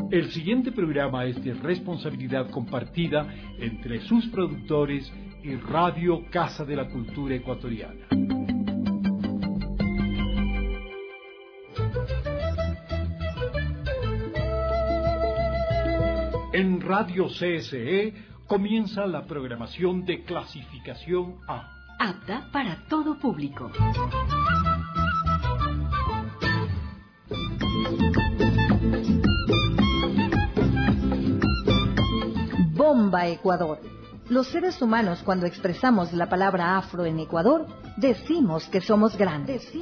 El siguiente programa es de responsabilidad compartida entre sus productores y Radio Casa de la Cultura Ecuatoriana. En Radio CSE comienza la programación de clasificación A. Apta para todo público. Bomba Ecuador. Los seres humanos, cuando expresamos la palabra afro en Ecuador, decimos que somos grandes.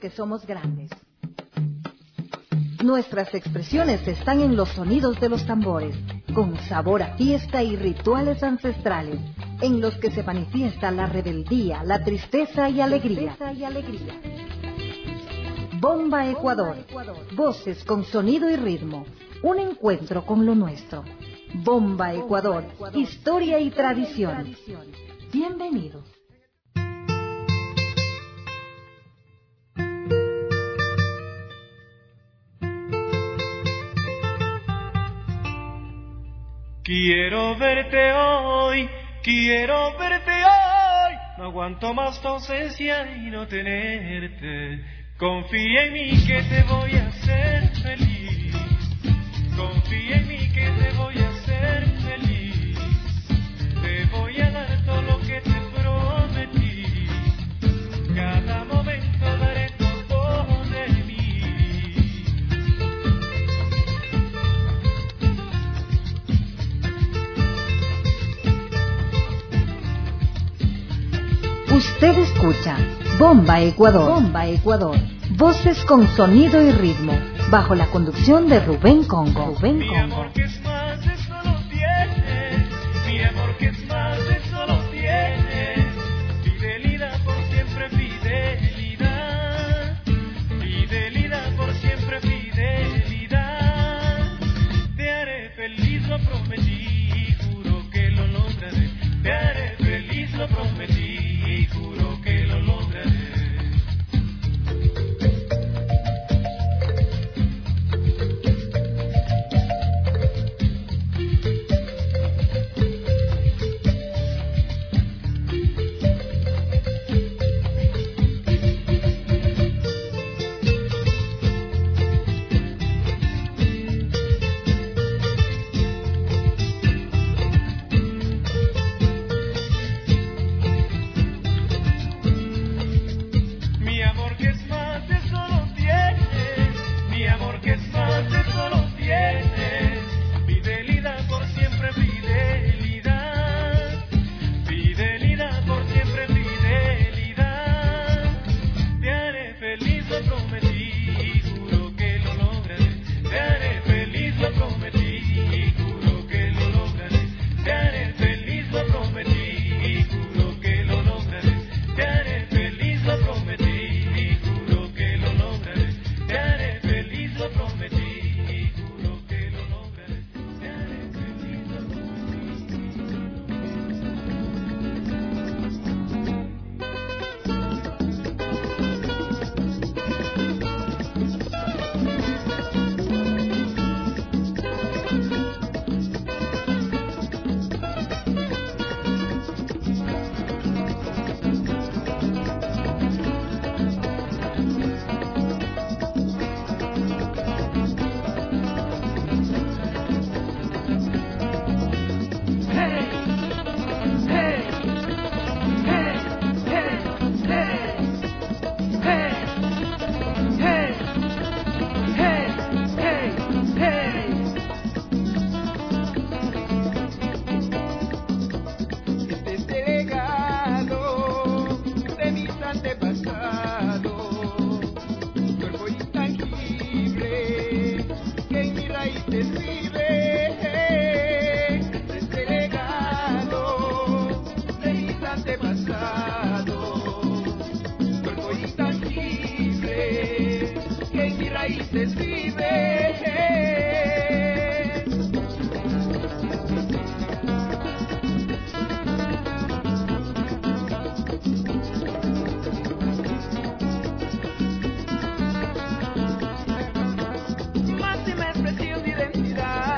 Nuestras expresiones están en los sonidos de los tambores, con sabor a fiesta y rituales ancestrales, en los que se manifiesta la rebeldía, la tristeza y alegría. Bomba Ecuador. Voces con sonido y ritmo. Un encuentro con lo nuestro. Bomba Ecuador. Historia y tradición. Bienvenidos. Quiero verte hoy, quiero verte hoy. No aguanto más tu ausencia y no tenerte. Confía en mí que te voy a hacer feliz. Confía en mí que te voy a hacer feliz. Te voy a dar todo lo que te prometí. Cada momento daré todo de mí. Usted escucha Bomba Ecuador. Bomba Ecuador. Voces con sonido y ritmo, bajo la conducción de Rubén Congo. Mi amor que es más, eso lo tienes. Mi amor que es más, eso lo tienes. Fidelidad por siempre, fidelidad. Fidelidad por siempre, fidelidad. Te haré feliz, lo prometí, juro que lo lograré. Te haré feliz, lo prometí, juro que lo lograré. Máxima expresión de identidad.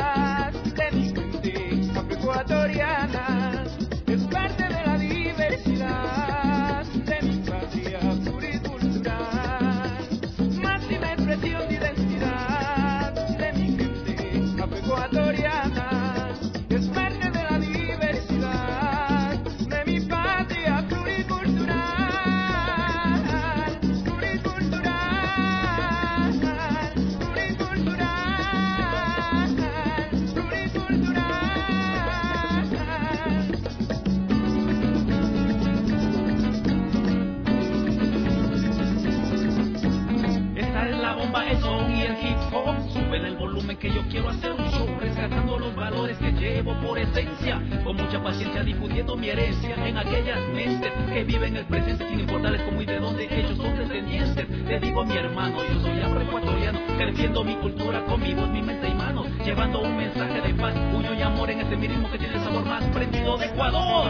saben que yo quiero hacer un show rescatando los valores que llevo por esencia, con mucha paciencia difundiendo mi herencia en aquellas mentes que viven el presente sin importarles cómo y de dónde ellos son descendientes. Le digo a mi hermano, yo soy afroecuatoriano, defiendo mi cultura con mi voz, mi mente y manos, llevando un mensaje de paz, puño y amor en este mismo que tiene el sabor más prendido de Ecuador.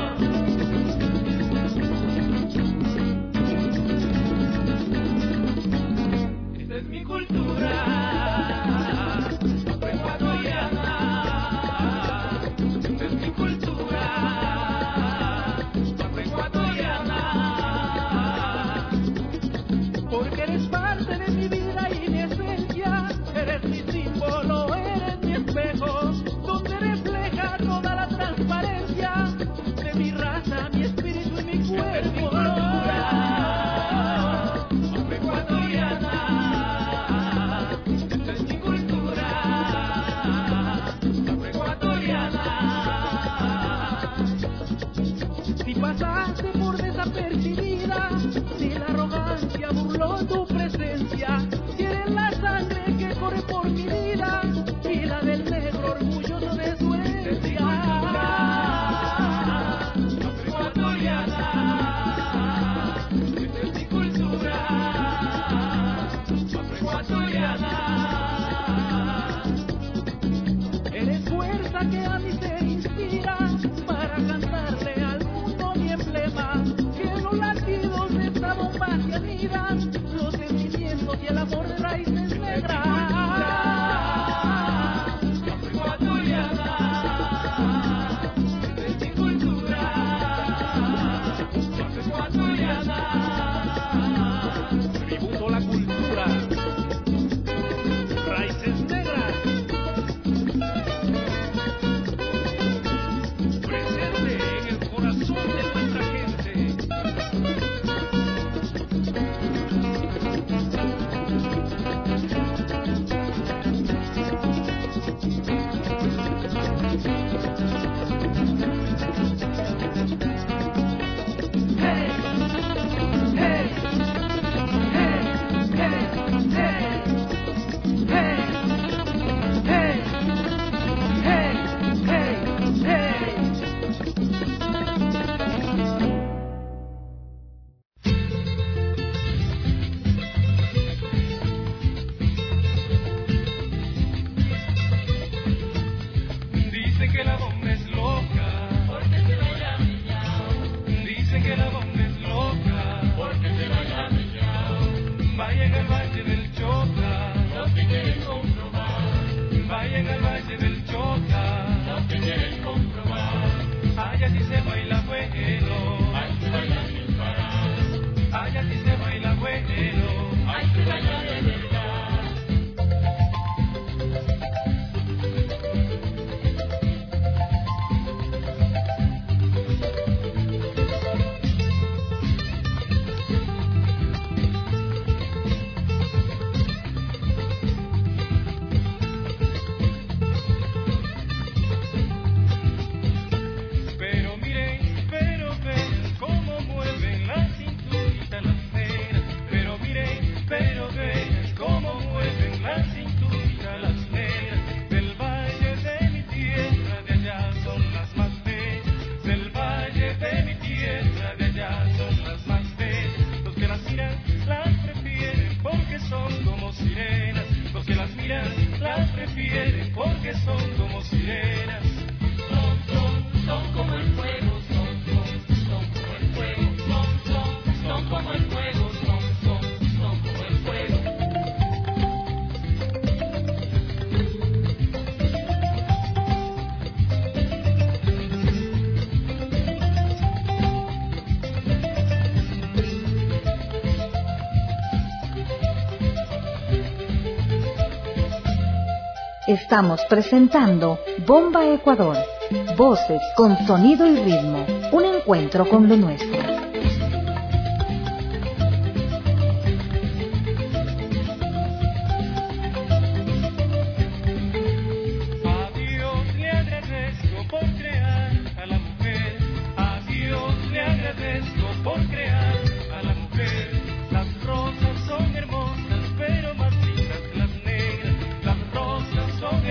Esta es mi cultura. Estamos presentando Bomba Ecuador, voces con sonido y ritmo, un encuentro con lo nuestro. Las rosas son hermosas, pero más lindas que las negras. Las rosas son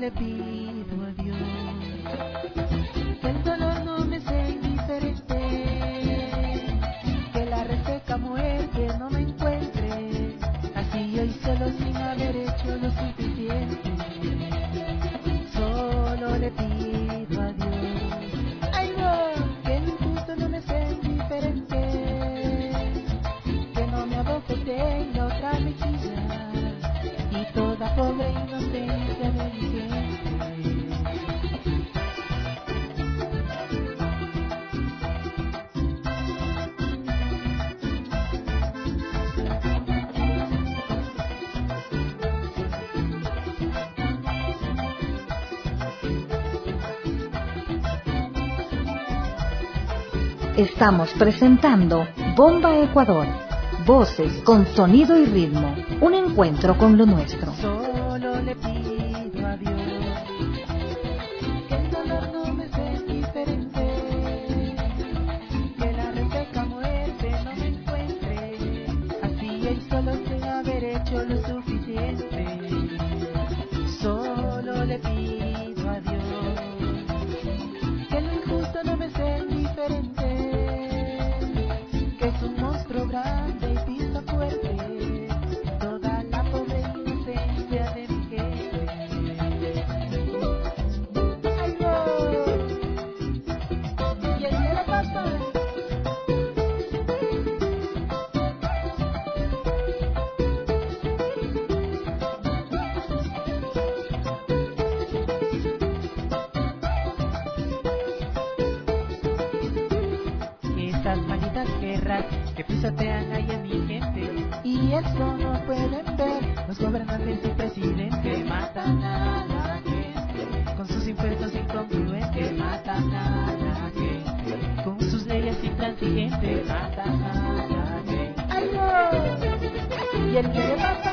le pido a Dios que el dolor no me sea indiferente, que la reseca muerte no me encuentre así hoy solo sin haber hecho lo suficiente. Solo le pido a Dios, ay no, que el injusto no me sea indiferente, que no me aboquete en la otra mejilla y toda pobre inocencia de mi gente. Estamos presentando Bomba Ecuador, voces con sonido y ritmo, un encuentro con lo nuestro. Solo le pido a Dios que el dolor no me sea indiferente, que la reseca muerte no me encuentre así y solo sin haber hecho lo suficiente. Solo le pido a Dios que lo injusto no me sea indiferente, que es un monstruo grande y pisa fuerte toda la pobre inocencia de mi gente. ¡Ay, no! ¿Y el que le pasa? Esas malditas guerras que pisotean ahí a mi gente, y eso no pueden ver los gobernantes y presidentes. Matan a la gente con sus impuestos incongruentes, matan a la gente con sus leyes intransigentes, matan a la gente. ¡Ay, no! ¿Y el que le pasa?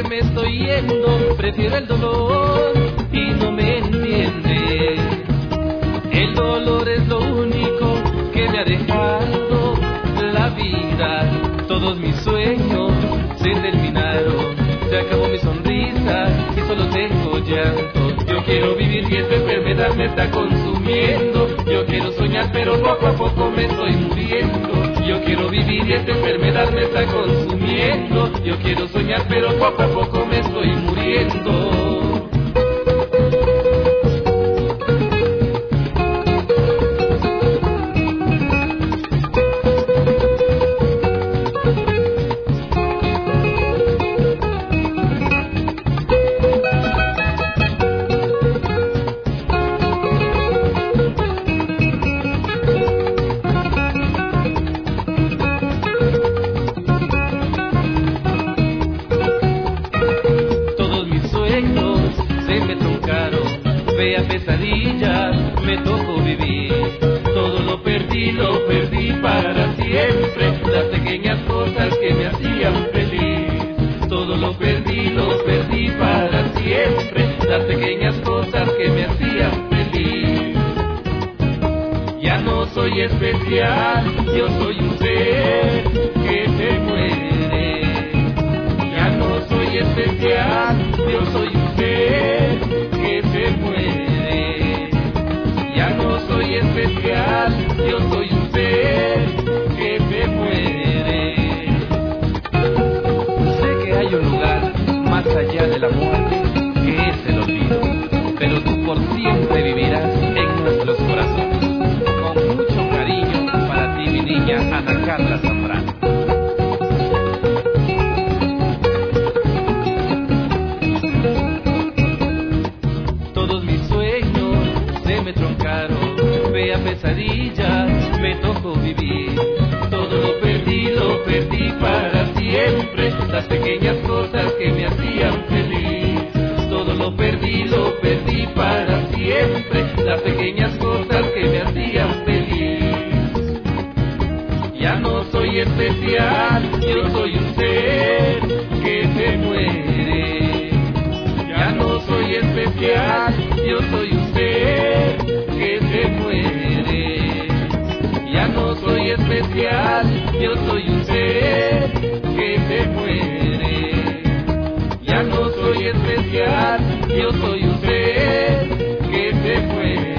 me estoy yendo, prefiero el dolor y no me entiende. El dolor es lo único que me ha dejado la vida. Todos mis sueños se terminaron, se acabó mi sonrisa y solo tengo llanto. Yo quiero vivir y esta enfermedad me está consumiendo. Yo quiero soñar pero poco a poco me estoy muriendo. Yo quiero vivir y esta enfermedad me está consumiendo. Yo quiero soñar pero poco a poco me estoy muriendo. Pesadillas me tocó vivir, todo lo perdí para siempre, las pequeñas cosas que me hacían feliz. Todo lo perdí para siempre, las pequeñas cosas que me hacían feliz. Ya no soy especial, yo soy un ser que se muere. Ya no soy especial, yo soy un ser que se muere. Ya no soy especial, yo soy un ser que se muere. Sé que hay un lugar más allá de la muerte, que es el olvido, pero tú por siempre vivirás en nuestros corazones. Con mucho cariño para ti, mi niña Ana Carla Zambrano. Pesadillas me tocó vivir, todo lo perdí para siempre, las pequeñas cosas que me hacían feliz. Todo lo perdí para siempre, las pequeñas cosas que me hacían feliz. Ya no soy especial, yo soy un ser que se muere. Ya no soy especial, yo soy un ser que se muere. Ya no soy especial, yo soy un ser que se muere. Ya no soy especial, yo soy un ser que se muere.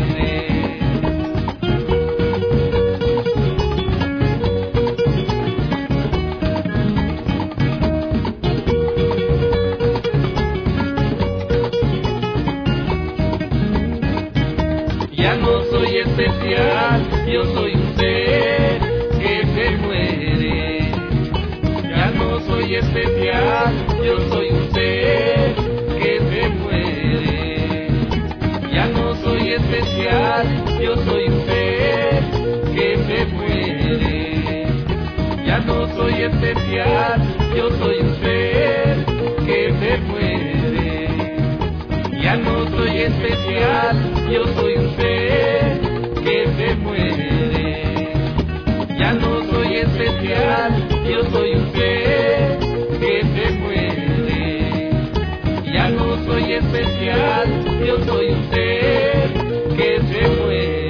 Ya no soy especial, yo soy un ser que se muere. Ya no soy especial, yo soy un ser que se muere. Ya no soy especial, yo soy un ser que se muere. Ya no soy especial, yo soy un ser que se muere. Ya no soy especial, yo soy un ser que se muere. Ya no soy especial, yo soy un ser que se muere. Ya no soy especial, yo soy un ser que se muere.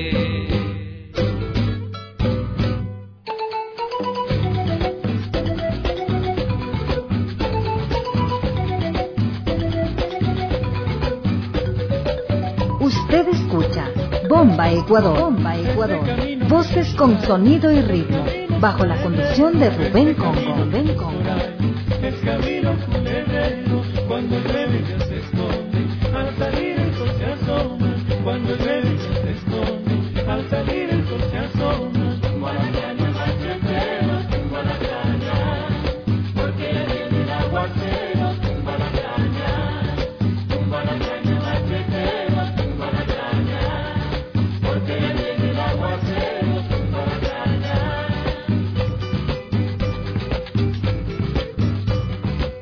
Usted escucha Bomba Ecuador, Bomba Ecuador, voces con sonido y ritmo, bajo la conducción de Rubén Congo. Rubén Congo. Es camino funebrero, cuando el rebelde se esconde, al salir el sol se asoma, cuando el rebelde se esconde, al salir el sol se asoma. Guaracaña, machetero, guaracaña, porque ya viene el aguacero, guaracaña, guaracaña, machetero, guaracaña, porque ya viene el aguacero, guaracaña.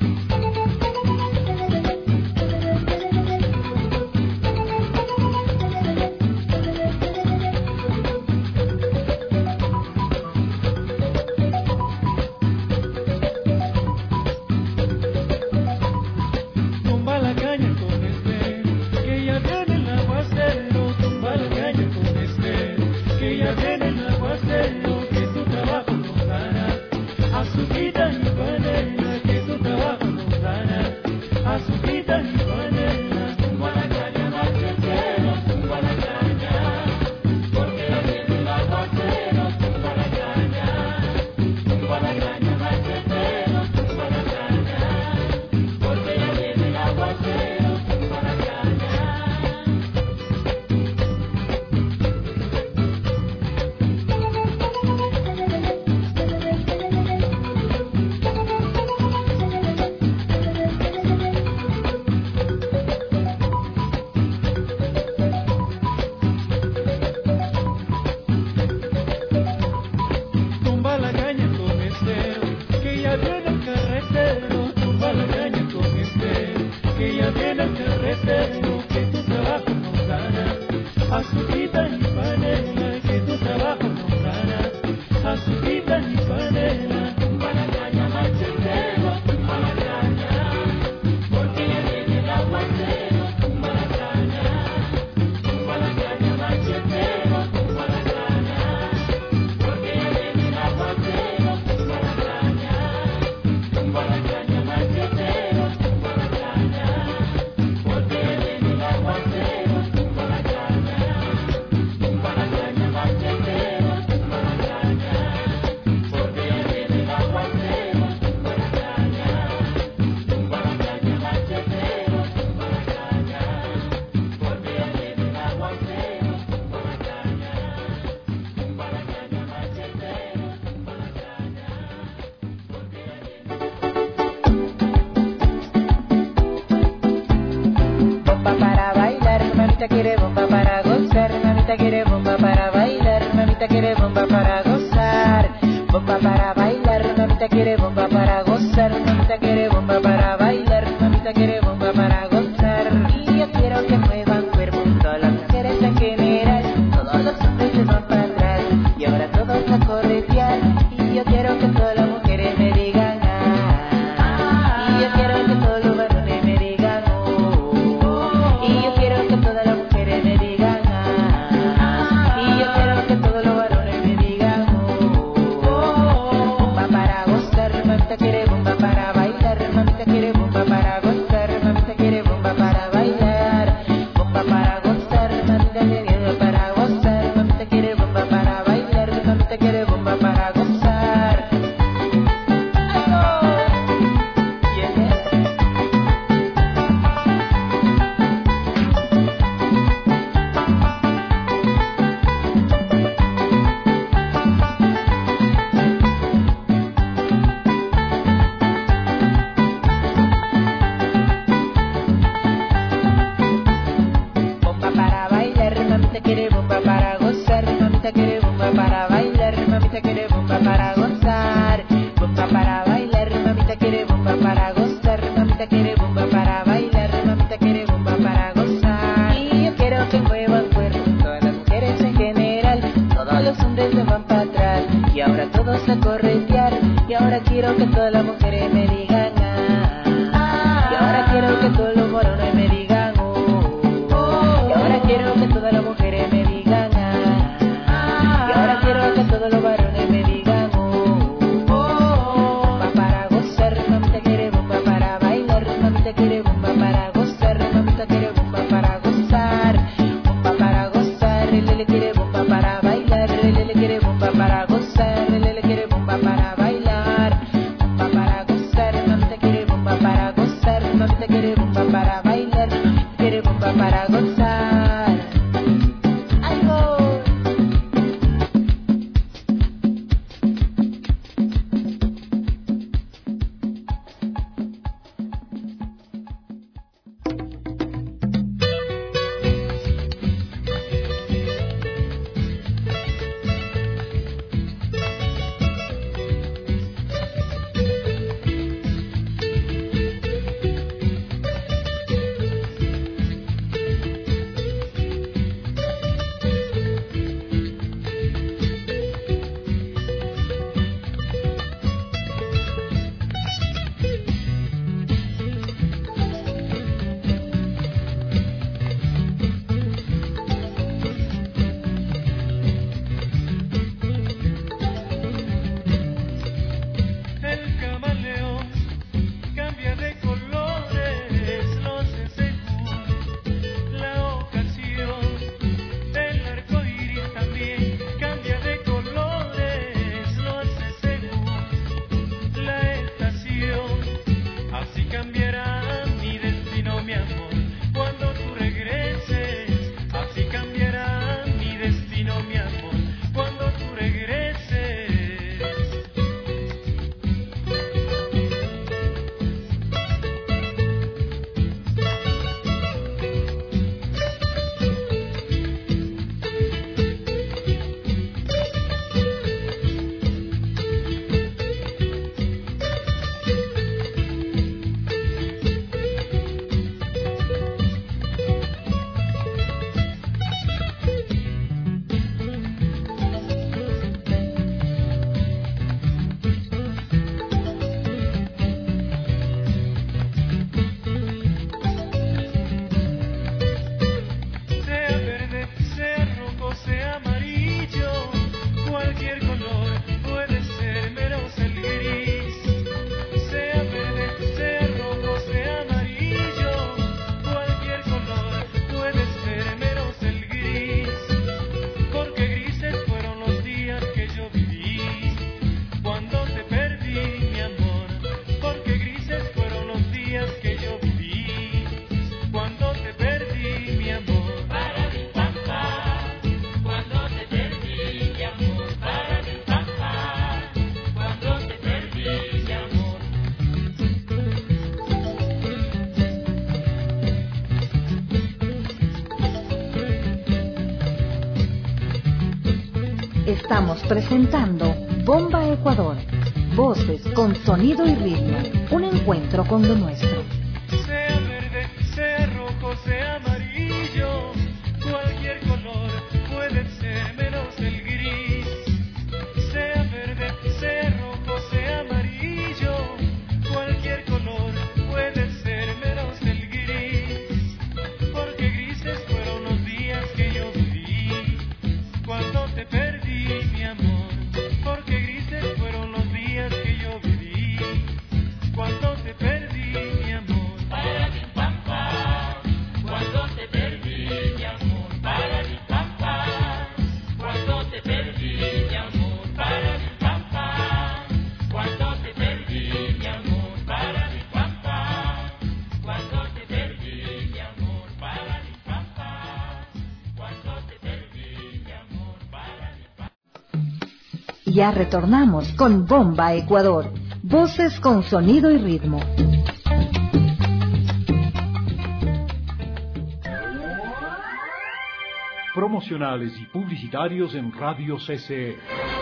Estamos presentando Bomba Ecuador. Voces con sonido y ritmo. Un encuentro con lo nuestro. Sea verde, sea rojo, sea amarillo, cualquier color puede ser menos el gris. Sea verde, sea rojo, sea amarillo, cualquier color puede ser menos el gris. Porque grises fueron los días que yo viví cuando te perdí, mi amor. Porque grises fueron los días que yo viví cuando te perdí, mi amor. Para mi pampa, cuando te perdí, mi amor. Para mi pampa, cuando te perdí, mi amor. Para mi pampa, cuando te perdí, mi amor. Para mi pampa, cuando te perdí, mi amor. Para mi pampa, cuando te perdí, mi amor. Para mi pampa. Ya retornamos con Bomba Ecuador. Voces con sonido y ritmo. Promocionales y publicitarios en Radio CCE.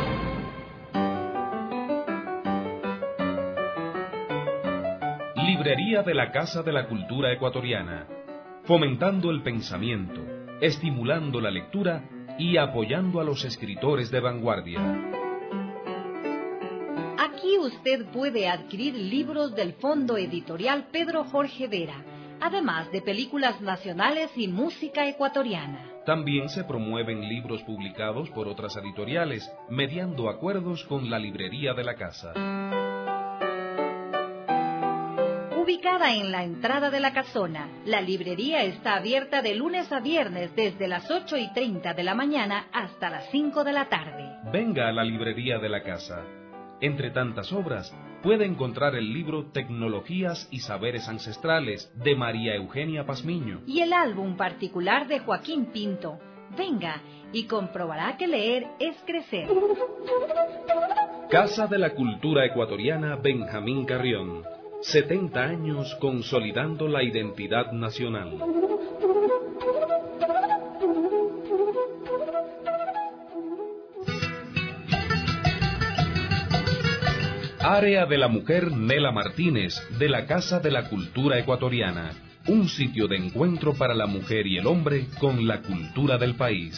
Librería de la Casa de la Cultura Ecuatoriana, fomentando el pensamiento, estimulando la lectura y apoyando a los escritores de vanguardia. Aquí usted puede adquirir libros del Fondo Editorial Pedro Jorge Vera, además de películas nacionales y música ecuatoriana. También se promueven libros publicados por otras editoriales, mediando acuerdos con la librería de la casa. Ubicada en la entrada de la casona, la librería está abierta de lunes a viernes desde las 8:30 de la mañana hasta las 5 de la tarde. Venga a la librería de la casa. Entre tantas obras, puede encontrar el libro Tecnologías y Saberes Ancestrales, de María Eugenia Pazmiño. Y el álbum particular de Joaquín Pinto. Venga y comprobará que leer es crecer. Casa de la Cultura Ecuatoriana Benjamín Carrión. 70 años consolidando la identidad nacional. Área de la Mujer Nela Martínez, de la Casa de la Cultura Ecuatoriana. Un sitio de encuentro para la mujer y el hombre con la cultura del país.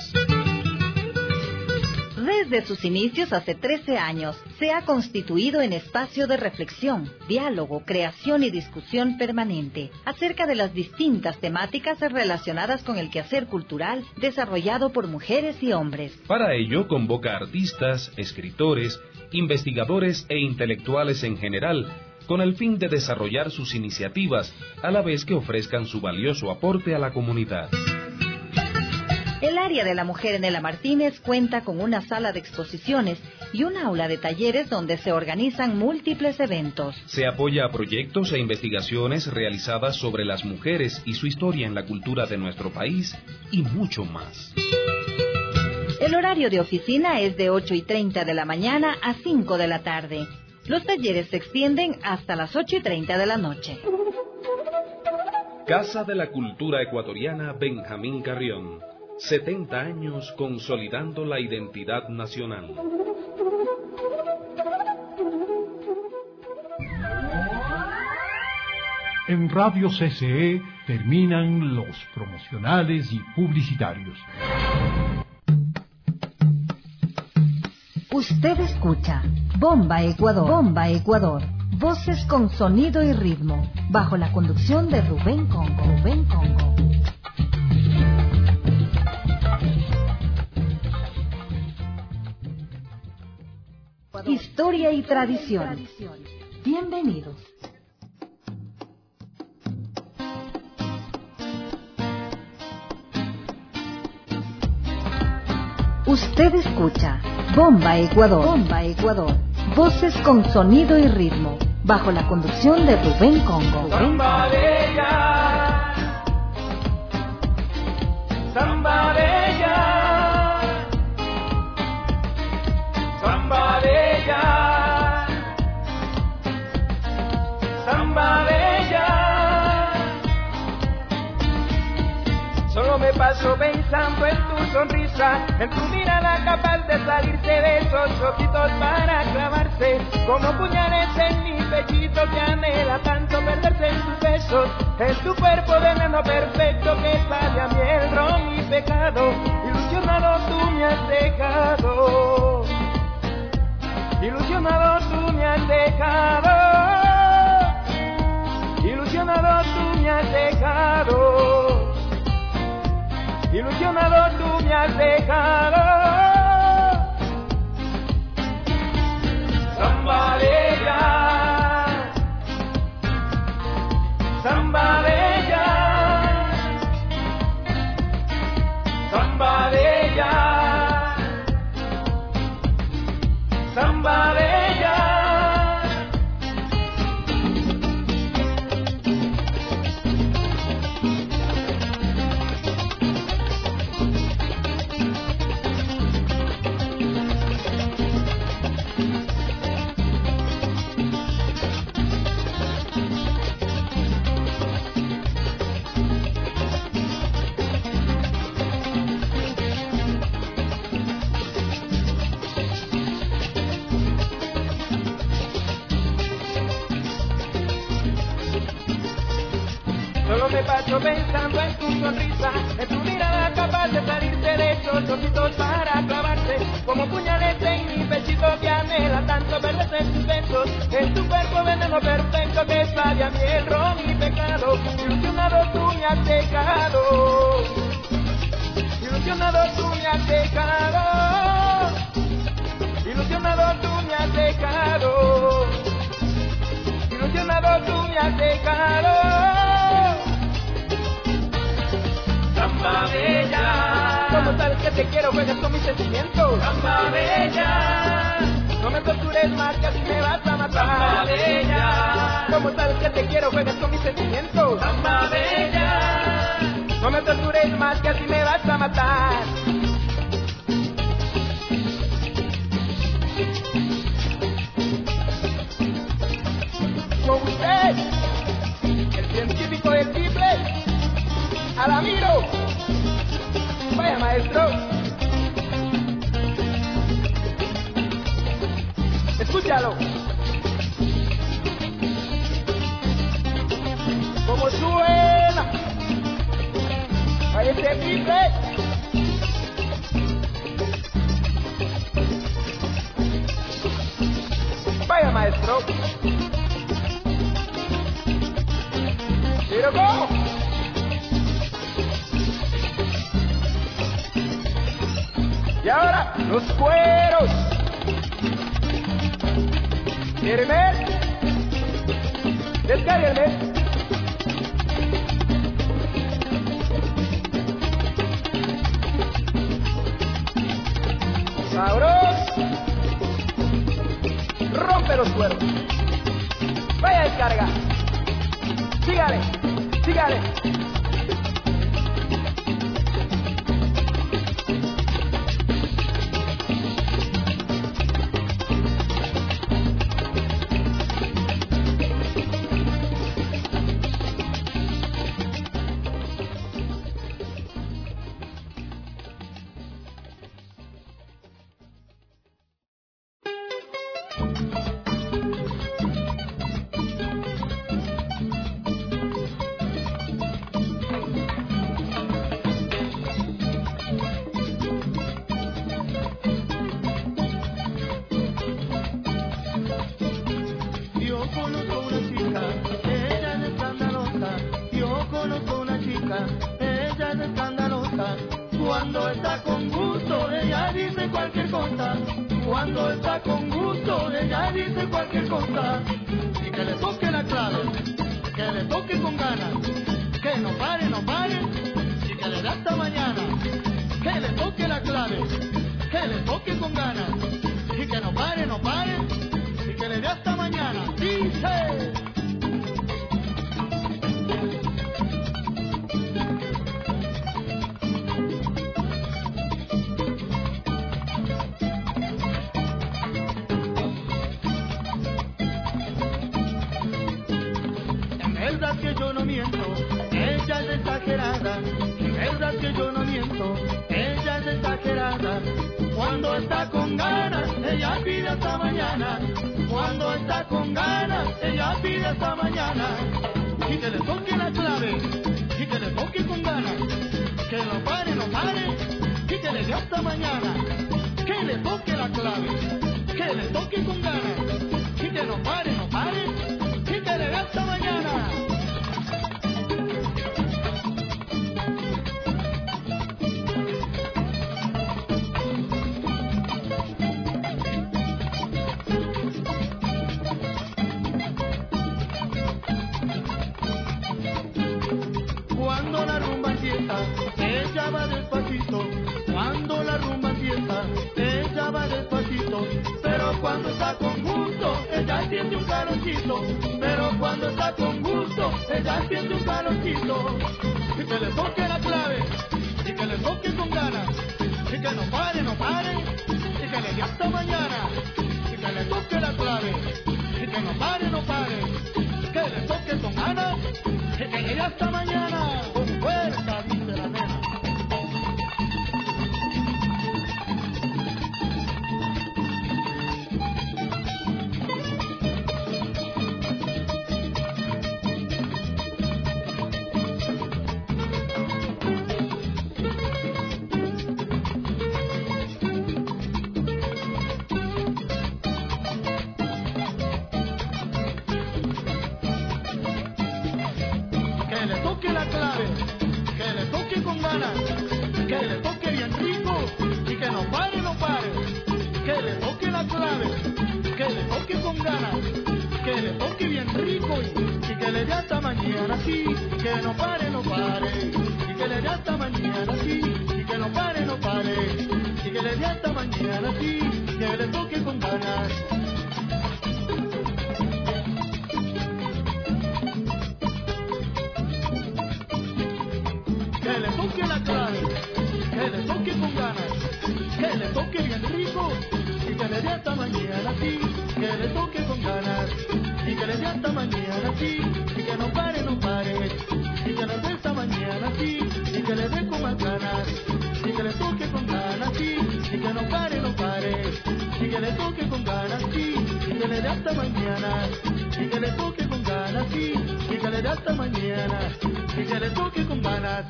Desde sus inicios hace 13 años, se ha constituido en espacio de reflexión, diálogo, creación y discusión permanente acerca de las distintas temáticas relacionadas con el quehacer cultural desarrollado por mujeres y hombres. Para ello convoca artistas, escritores, investigadores e intelectuales en general, con el fin de desarrollar sus iniciativas, a la vez que ofrezcan su valioso aporte a la comunidad. El área de la mujer Nela Martínez cuenta con una sala de exposiciones y un aula de talleres donde se organizan múltiples eventos. Se apoya a proyectos e investigaciones realizadas sobre las mujeres y su historia en la cultura de nuestro país y mucho más. El horario de oficina es de 8:30 de la mañana a 5 de la tarde. Los talleres se extienden hasta las 8:30 de la noche. Casa de la Cultura Ecuatoriana Benjamín Carrión. 70 años consolidando la identidad nacional. En Radio CCE terminan los promocionales y publicitarios. Usted escucha Bomba Ecuador. Bomba Ecuador. Voces con sonido y ritmo. Bajo la conducción de Rubén Congo. Rubén Congo. Historia y tradición. Bienvenidos. Usted escucha Bomba Ecuador. Bomba Ecuador. Voces con sonido y ritmo. Bajo la conducción de Rubén Congo. Samba bella, samba bella, samba bella, samba bella. Solo me pasa paso pensando en tu sonrisa, en tu mirada capaz de salirse de esos ojitos para clavarse como puñales en mi pechito que anhela tanto perderse en tus besos, en tu cuerpo de nano perfecto que sabe a miel, ron y pecado. Ilusionado tú me has dejado, ilusionado tú me has dejado, ilusionado tú me has dejado, ilusionado tú me has dejado. Samba bella, samba bella, samba bella, samba bella. Solo me paso pensando en tu sonrisa, en tu mirada capaz de salirse de esos ojitos para clavarse como puñales en mi pechito que anhela tanto perderse en tus besos, en tu cuerpo veneno perfecto que sabe a miel, ron y pecado. Ilusionado tú me has dejado, ilusionado tú me has dejado, ilusionado tú me has dejado, ilusionado tú me has dejado. Samba bella, como sabes que te quiero, juegas con mis sentimientos. Samba bella, no me tortures más que así me vas a matar. Samba bella, como sabes que te quiero, juegas con mis sentimientos. Samba bella, no me tortures más que así me vas a matar. Con usted, el científico del triple, Alamiro, vaya maestro. Escúchalo. Como suena, vaya ese triple. Vaya maestro. Pero ¿cómo? Y ahora, los cueros. Hermes, descárguenme. Sabroso. Rompe los cueros. Vaya descarga. Sígale, sígale. Cuando está con gusto, ella dice cualquier cosa. Cuando está con gusto, ella dice cualquier cosa. Y que le toque la clave, que le toque con ganas. Que no pare, no pare, y que le dé hasta mañana. Que le toque la clave, que le toque con ganas. Y que no pare, no pare, y que le dé hasta mañana. Dice... verdad que yo no miento, ella es exagerada. Verdad que yo no miento, ella es exagerada. Cuando está con ganas, ella pide hasta mañana. Cuando está con ganas, ella pide hasta mañana. Y que le toque la clave, y que le toque con ganas. Que no pare, no pare, y que le dé hasta mañana. Que le toque la clave, que le toque con ganas. Y que no pare, no pare, y que le dé hasta mañana. Cuando la rumba empieza, ella va despacito. Cuando la rumba empieza, ella va despacito. Pero cuando está con gusto, ella siente un calorcito. Pero cuando está con gusto, ella siente un calorcito. Y que le toque la clave, y que le toque con ganas. Y que no pare, no pare, y que le dé hasta mañana. Y que le toque la clave, y que no pare, no pare, que le toque con ganas. Y que le dé hasta mañana. Con fuerza, dice la nena. Que le toque la clave, que le toque con ganas, que le toque bien rico y que no pare, no pare. Que le toque la clave, que le toque con ganas, que le toque bien rico y que le dé hasta mañana, sí, que no pare, no pare. Y que le dé hasta mañana, sí, y que no pare, no pare. Y que le dé hasta mañana, sí, que le toque con ganas. Que le toque la clave, que le toque con ganas, que le toque bien rico y que le dé hasta mañana, sí, que le toque con ganas y que le dé hasta mañana, sí, y que no pare, no pare, y que le dé hasta mañana, sí, y que le dé con más ganas, y que le toque con ganas, sí, y que no pare, no pare, y que le toque con ganas, sí, y que le dé hasta mañana, y que le toque con ganas, sí, y que le dé hasta mañana, y que le toque con ganas.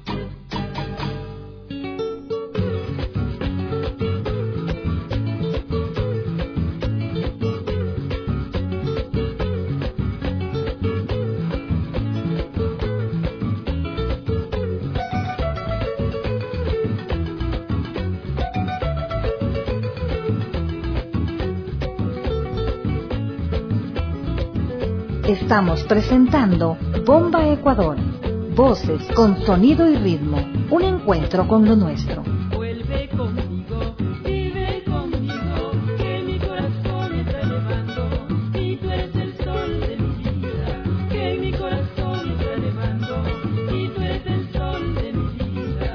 Estamos presentando Bomba Ecuador, voces con sonido y ritmo, un encuentro con lo nuestro. Vuelve conmigo, vive conmigo, que mi corazón está elevando, y tú eres el sol de mi vida, que mi corazón está elevando, y tú eres el sol de mi vida.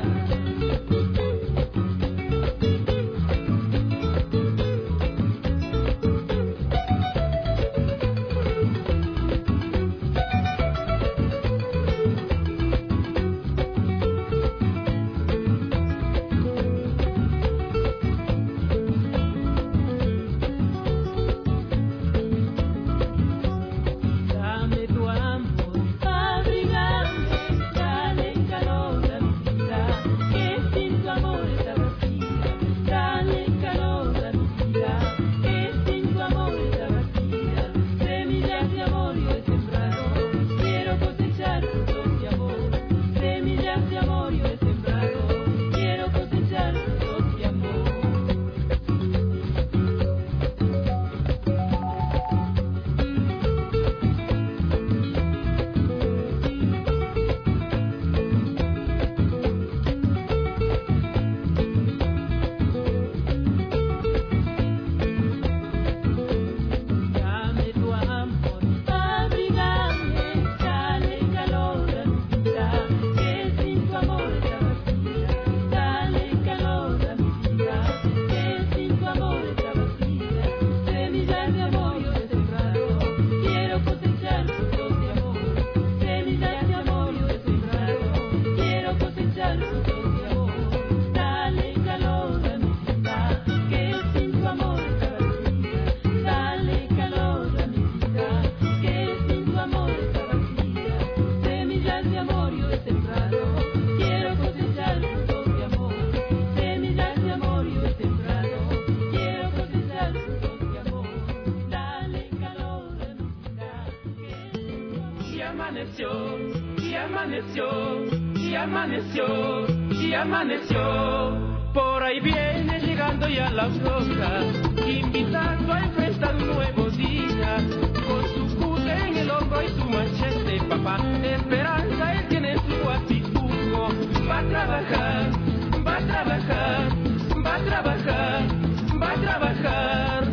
amaneció, y amaneció, y amaneció, y amaneció. Por ahí viene llegando ya la aurora, invitando a enfrentar un nuevo día. Con su cute en el hombro y su machete, papá, esperanza él tiene en su actitud. Va a trabajar, va a trabajar, va a trabajar, va a trabajar.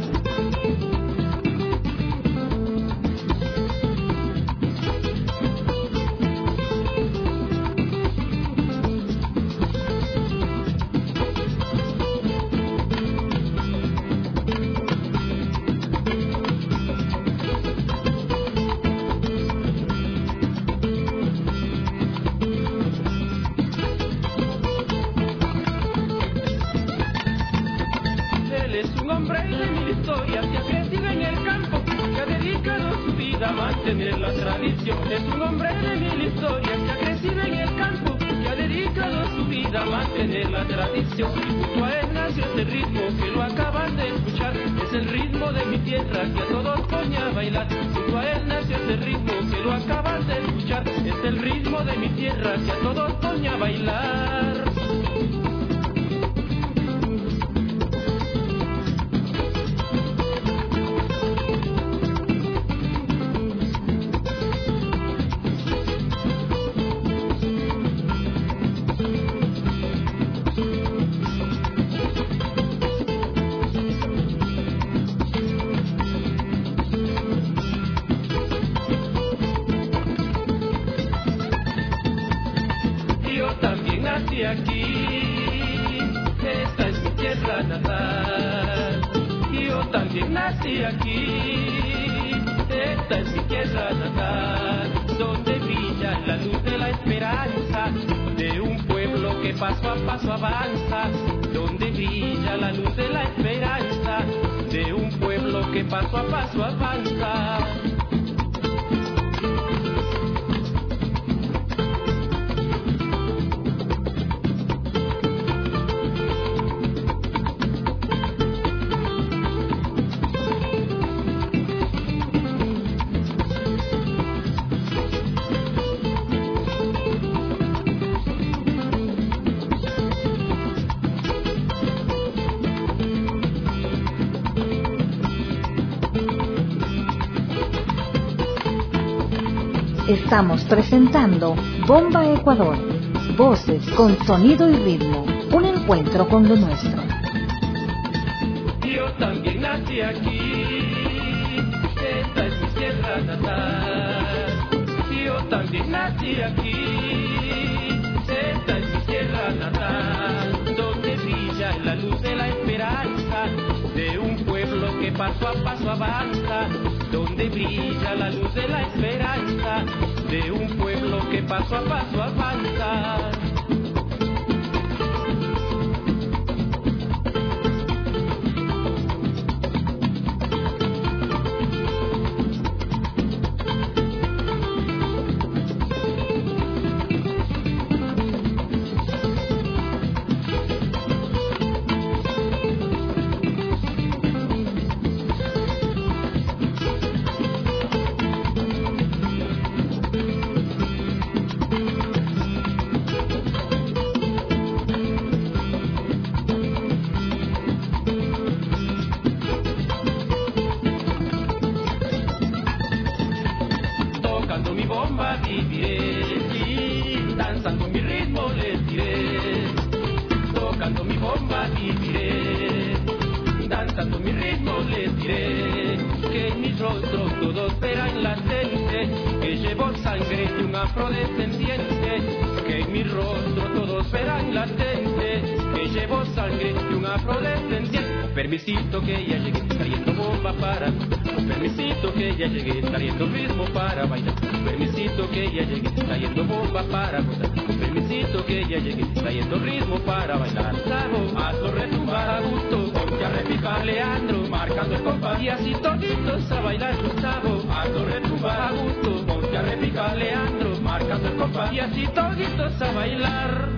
Mantener la tradición. Es un hombre de mil historias que ha crecido en el campo, que ha dedicado su vida a mantener la tradición. Junto a él nació este ritmo que lo acaban de escuchar. Es el ritmo de mi tierra que a todos pone a bailar. Junto a él nació este ritmo que lo acaban de escuchar. Es el ritmo de mi tierra que a todos pone a bailar. Nací aquí, esta es mi tierra natal, donde brilla la luz de la esperanza, de un pueblo que paso a paso avanza, donde brilla la luz de la esperanza, de un pueblo que paso a paso avanza. Estamos presentando Bomba Ecuador, voces con sonido y ritmo, un encuentro con lo nuestro. Yo también nací aquí, esta es mi tierra natal. Yo también nací aquí, esta es mi tierra natal, donde brilla la luz de la esperanza, de un pueblo que paso a paso avanza, donde brilla la luz de la esperanza, de un pueblo que paso a paso avanza. Permisito que ya llegué, trayendo bomba para. Permisito que ya llegué, trayendo ritmo para bailar. Permisito que ya llegué, trayendo bomba para gozar. Permisito que ya llegué, trayendo ritmo para bailar. Sabo, hazlo retumbar a gusto, ponte a repicar Leandro, marcando el compás y así toditos a bailar. Sabo, hazlo retumbar a gusto, ponte a repicar Leandro, marcando el compás y así toditos a bailar.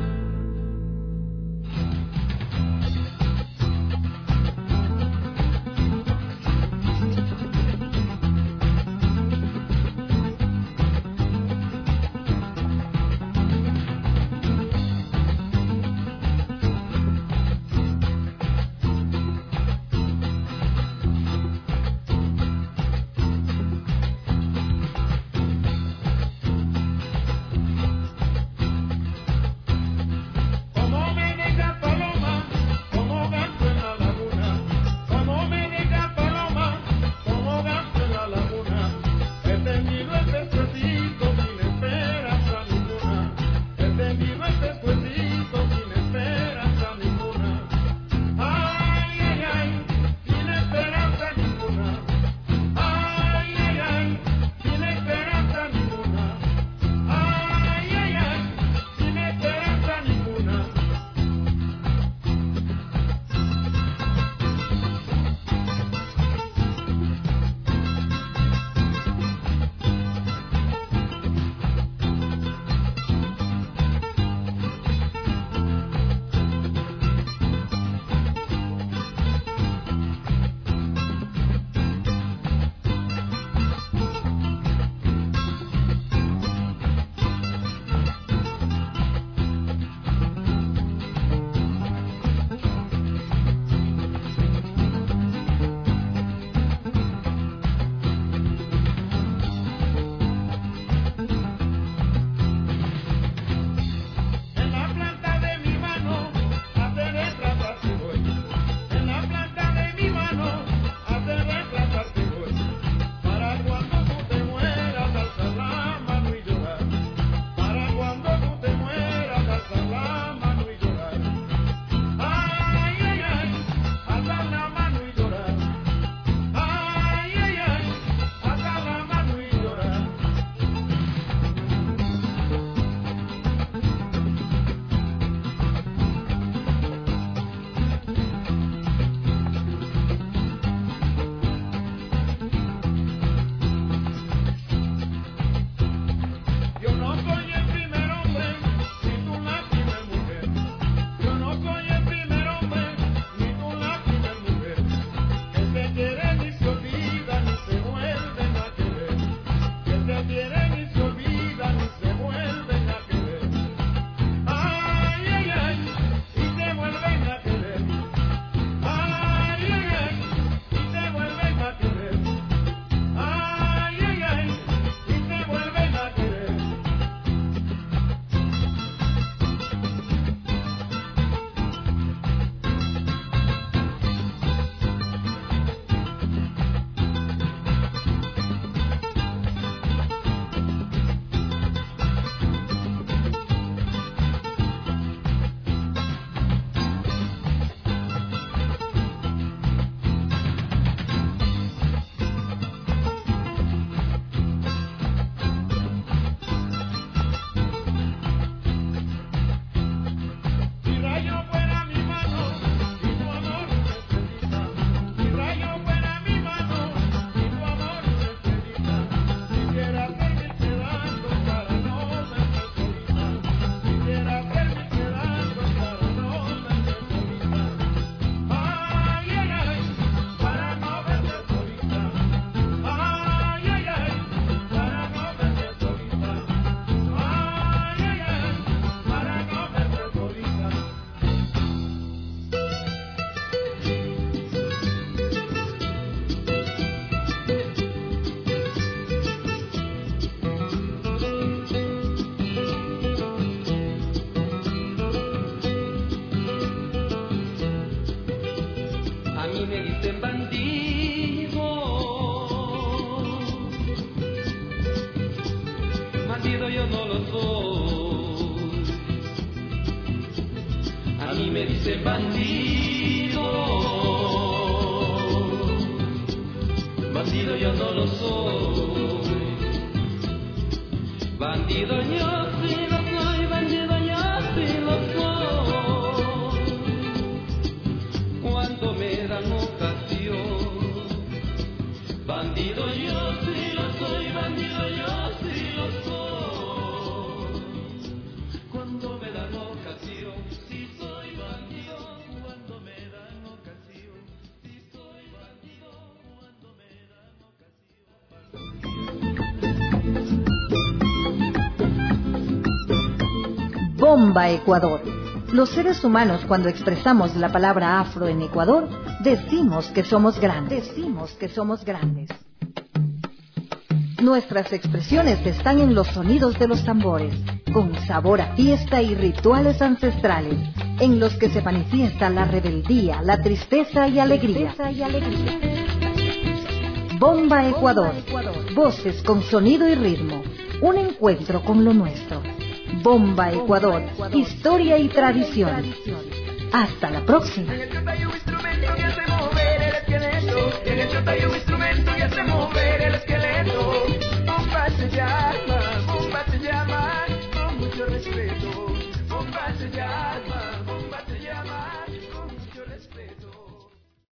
bandido yo no lo soy. A mí me dicen bandido, bandido yo no lo soy. Bandido yo sí lo soy, bandido yo sí lo soy. Cuando me dan ocasión, bandido yo sí lo soy, bandido yo sí lo soy. Cuando me dan ocasión, sí soy bandido. Cuando me dan ocasión, sí soy bandido. Cuando me dan ocasión. Bomba Ecuador. Los seres humanos, cuando expresamos la palabra afro en Ecuador, decimos que somos grandes. Nuestras expresiones están en los sonidos de los tambores, con sabor a fiesta y rituales ancestrales, en los que se manifiesta la rebeldía, la tristeza y alegría. Bomba Ecuador. Voces con sonido y ritmo. Un encuentro con lo nuestro. Bomba Ecuador. Historia y tradición. Hasta la próxima.